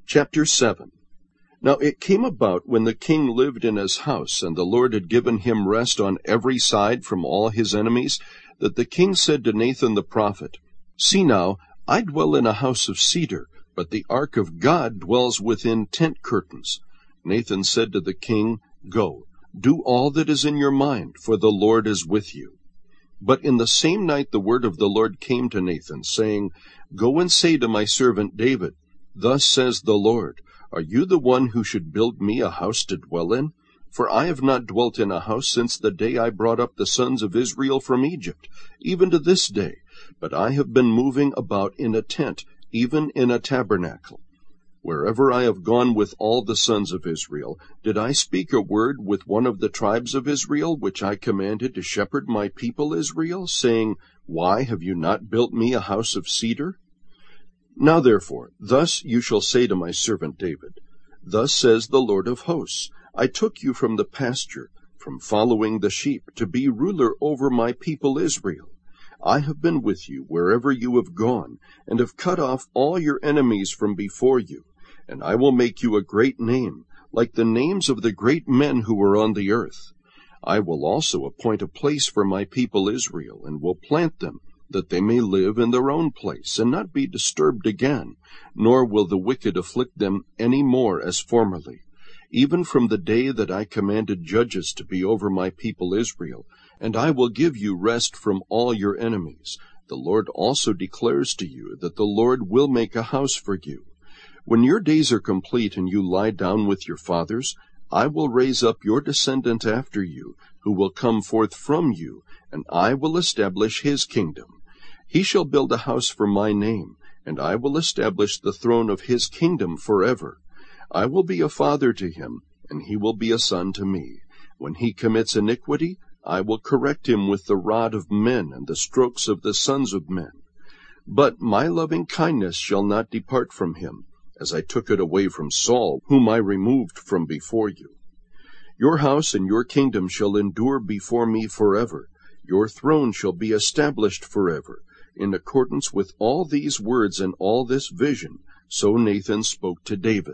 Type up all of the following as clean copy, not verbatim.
Chapter 7. Now it came about, when the king lived in his house, and the Lord had given him rest on every side from all his enemies, that the king said to Nathan the prophet, See now, I dwell in a house of cedar, but the ark of God dwells within tent curtains. Nathan said to the king, Go, do all that is in your mind, for the Lord is with you. But in the same night the word of the Lord came to Nathan, saying, Go and say to my servant David, Thus says the Lord, Are you the one who should build me a house to dwell in? For I have not dwelt in a house since the day I brought up the sons of Israel from Egypt, even to this day, but I have been moving about in a tent, even in a tabernacle. Wherever I have gone with all the sons of Israel, did I speak a word with one of the tribes of Israel, which I commanded to shepherd my people Israel, saying, Why have you not built me a house of cedar? Now therefore, thus you shall say to my servant David, Thus says the Lord of hosts, I took you from the pasture, from following the sheep, to be ruler over my people Israel. I have been with you wherever you have gone, and have cut off all your enemies from before you. And I will make you a great name, like the names of the great men who are on the earth. I will also appoint a place for my people Israel, and will plant them, that they may live in their own place, and not be disturbed again, nor will the wicked afflict them any more as formerly, even from the day that I commanded judges to be over my people Israel, and I will give you rest from all your enemies. The Lord also declares to you that the Lord will make a house for you. When your days are complete and you lie down with your fathers, I will raise up your descendant after you, who will come forth from you, and I will establish his kingdom. He shall build a house for my name, and I will establish the throne of his kingdom forever. I will be a father to him, and he will be a son to me. When he commits iniquity, I will correct him with the rod of men and the strokes of the sons of men. But my loving kindness shall not depart from him, as I took it away from Saul, whom I removed from before you. Your house and your kingdom shall endure before me forever. Your throne shall be established forever. In accordance with all these words and all this vision, so Nathan spoke to David.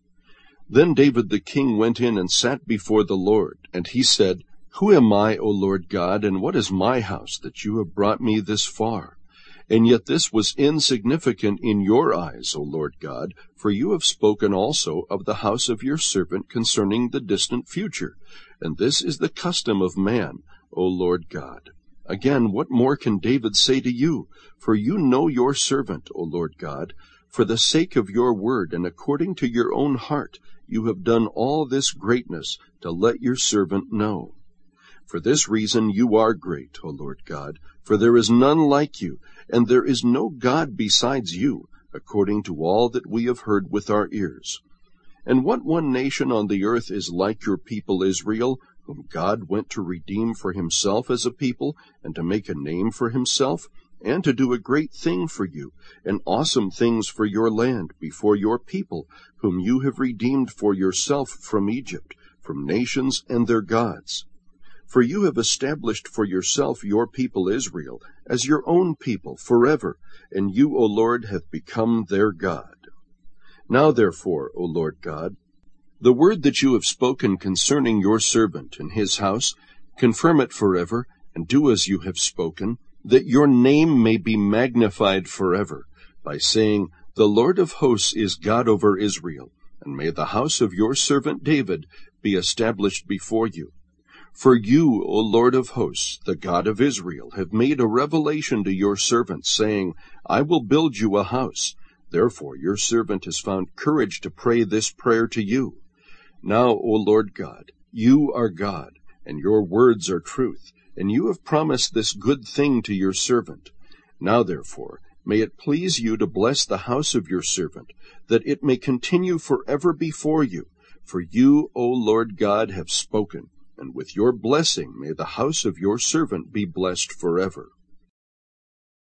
Then David the king went in and sat before the Lord, and he said, Who am I, O Lord God, and what is my house, that you have brought me this far? And yet this was insignificant in your eyes, O Lord God, for you have spoken also of the house of your servant concerning the distant future, and this is the custom of man, O Lord God. Again, what more can David say to you? For you know your servant, O Lord God. For the sake of your word, and according to your own heart, you have done all this greatness to let your servant know. For this reason you are great, O Lord God, for there is none like you, and there is no God besides you, according to all that we have heard with our ears. And what one nation on the earth is like your people Israel, whom God went to redeem for himself as a people, and to make a name for himself, and to do a great thing for you, and awesome things for your land before your people, whom you have redeemed for yourself from Egypt, from nations and their gods. For you have established for yourself your people Israel, as your own people forever, and you, O Lord, have become their God. Now therefore, O Lord God, the word that you have spoken concerning your servant and his house, confirm it forever, and do as you have spoken, that your name may be magnified forever, by saying, The Lord of hosts is God over Israel, and may the house of your servant David be established before you. For you, O Lord of hosts, the God of Israel, have made a revelation to your servant, saying, I will build you a house. Therefore your servant has found courage to pray this prayer to you. Now, O Lord God, you are God, and your words are truth, and you have promised this good thing to your servant. Now therefore, may it please you to bless the house of your servant, that it may continue forever before you. For you, O Lord God, have spoken, and with your blessing may the house of your servant be blessed forever.